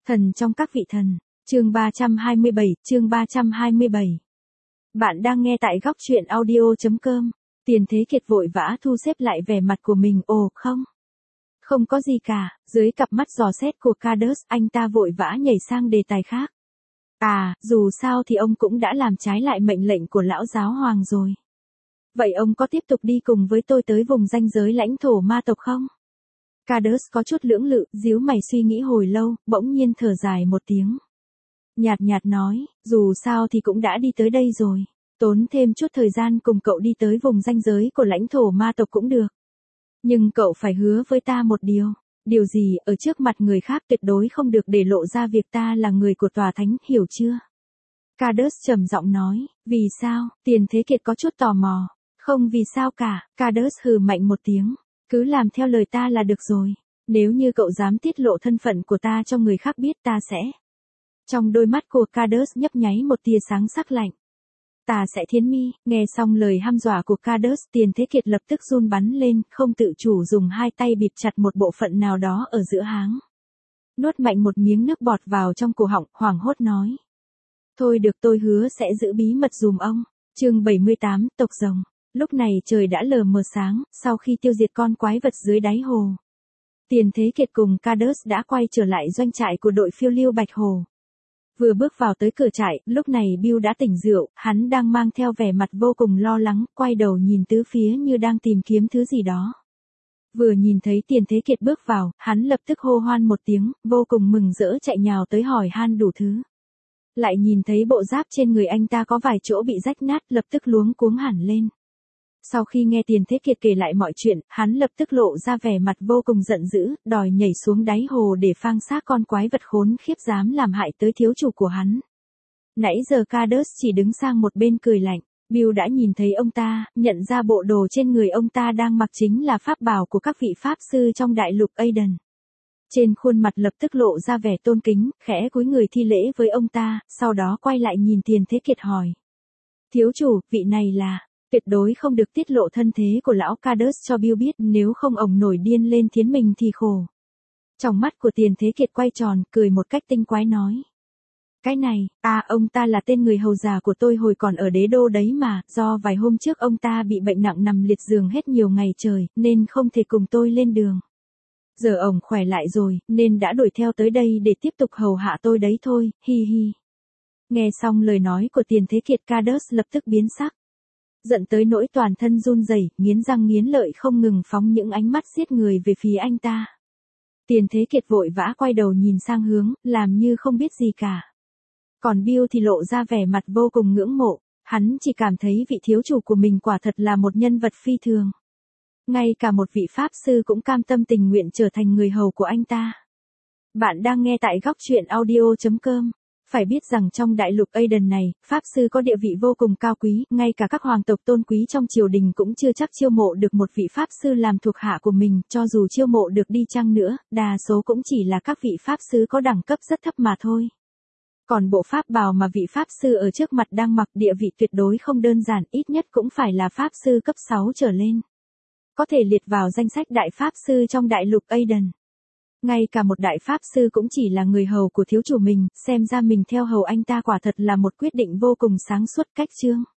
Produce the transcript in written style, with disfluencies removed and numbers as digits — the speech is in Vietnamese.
Thần trong các vị thần, chương 327. Bạn đang nghe tại góc truyện audio.com. Tiền Thế Kiệt vội vã thu xếp lại vẻ mặt của mình. Ồ không, không có gì cả. Dưới cặp mắt dò xét của Cardos, anh ta vội vã nhảy sang đề tài khác. Dù sao thì ông cũng đã làm trái lại mệnh lệnh của lão giáo hoàng rồi. Vậy ông có tiếp tục đi cùng với tôi tới vùng ranh giới lãnh thổ ma tộc không? Cardos có chút lưỡng lự, díu mày suy nghĩ hồi lâu, bỗng nhiên thở dài một tiếng. Nhạt nhạt nói, dù sao thì cũng đã đi tới đây rồi. Tốn thêm chút thời gian cùng cậu đi tới vùng ranh giới của lãnh thổ ma tộc cũng được. Nhưng cậu phải hứa với ta một điều. Điều gì? Ở trước mặt người khác tuyệt đối không được để lộ ra việc ta là người của tòa thánh, hiểu chưa? Cardos trầm giọng nói, vì sao? Tiền Thế Kiệt có chút tò mò. Không vì sao cả, Cardos hừ mạnh một tiếng. Cứ làm theo lời ta là được rồi. Nếu như cậu dám tiết lộ thân phận của ta cho người khác biết, ta sẽ... Trong đôi mắt của Cardos nhấp nháy một tia sáng sắc lạnh. Ta sẽ thiến mi. Nghe xong lời hăm dọa của Cardos, Tiền Thế Kiệt lập tức run bắn lên, không tự chủ dùng hai tay bịt chặt một bộ phận nào đó ở giữa háng. Nuốt mạnh một miếng nước bọt vào trong cổ họng, hoảng hốt nói. Thôi được, tôi hứa sẽ giữ bí mật dùm ông. Chương 78, tộc rồng. Lúc này trời đã lờ mờ sáng, sau khi tiêu diệt con quái vật dưới đáy hồ. Tiền Thế Kiệt cùng Cardos đã quay trở lại doanh trại của đội phiêu lưu Bạch Hồ. Vừa bước vào tới cửa trại, lúc này Bill đã tỉnh rượu, hắn đang mang theo vẻ mặt vô cùng lo lắng, quay đầu nhìn tứ phía như đang tìm kiếm thứ gì đó. Vừa nhìn thấy Tiền Thế Kiệt bước vào, hắn lập tức hô hoan một tiếng, vô cùng mừng rỡ chạy nhào tới hỏi han đủ thứ. Lại nhìn thấy bộ giáp trên người anh ta có vài chỗ bị rách nát, lập tức luống cuống hẳn lên. Sau khi nghe Tiền Thế Kiệt kể lại mọi chuyện, hắn lập tức lộ ra vẻ mặt vô cùng giận dữ, đòi nhảy xuống đáy hồ để phang xác con quái vật khốn khiếp dám làm hại tới thiếu chủ của hắn. Nãy giờ Cardos chỉ đứng sang một bên cười lạnh. Bill đã nhìn thấy ông ta, nhận ra bộ đồ trên người ông ta đang mặc chính là pháp bào của các vị pháp sư trong đại lục Aiden. Trên khuôn mặt lập tức lộ ra vẻ tôn kính, khẽ cúi người thi lễ với ông ta, sau đó quay lại nhìn Tiền Thế Kiệt hỏi. Thiếu chủ, vị này là... Tuyệt đối không được tiết lộ thân thế của lão Cardos cho Bill biết, nếu không ổng nổi điên lên thiến mình thì khổ. Trong mắt của Tiền Thế Kiệt quay tròn, cười một cách tinh quái nói. Cái này, ông ta là tên người hầu già của tôi hồi còn ở đế đô đấy mà, do vài hôm trước ông ta bị bệnh nặng nằm liệt giường hết nhiều ngày trời, nên không thể cùng tôi lên đường. Giờ ổng khỏe lại rồi, nên đã đuổi theo tới đây để tiếp tục hầu hạ tôi đấy thôi, hi hi. Nghe xong lời nói của Tiền Thế Kiệt, Cardos lập tức biến sắc. Giận tới nỗi toàn thân run rẩy, nghiến răng nghiến lợi không ngừng phóng những ánh mắt giết người về phía anh ta. Tiền Thế Kiệt vội vã quay đầu nhìn sang hướng, làm như không biết gì cả. Còn Bill thì lộ ra vẻ mặt vô cùng ngưỡng mộ, hắn chỉ cảm thấy vị thiếu chủ của mình quả thật là một nhân vật phi thường. Ngay cả một vị pháp sư cũng cam tâm tình nguyện trở thành người hầu của anh ta. Bạn đang nghe tại góc truyện audio.com. Phải biết rằng trong đại lục Aiden này, pháp sư có địa vị vô cùng cao quý, ngay cả các hoàng tộc tôn quý trong triều đình cũng chưa chắc chiêu mộ được một vị pháp sư làm thuộc hạ của mình, cho dù chiêu mộ được đi chăng nữa, đa số cũng chỉ là các vị pháp sư có đẳng cấp rất thấp mà thôi. Còn bộ pháp bào mà vị pháp sư ở trước mặt đang mặc, địa vị tuyệt đối không đơn giản, ít nhất cũng phải là pháp sư cấp 6 trở lên. Có thể liệt vào danh sách đại pháp sư trong đại lục Aiden. Ngay cả một đại pháp sư cũng chỉ là người hầu của thiếu chủ mình, xem ra mình theo hầu anh ta quả thật là một quyết định vô cùng sáng suốt. Cách chương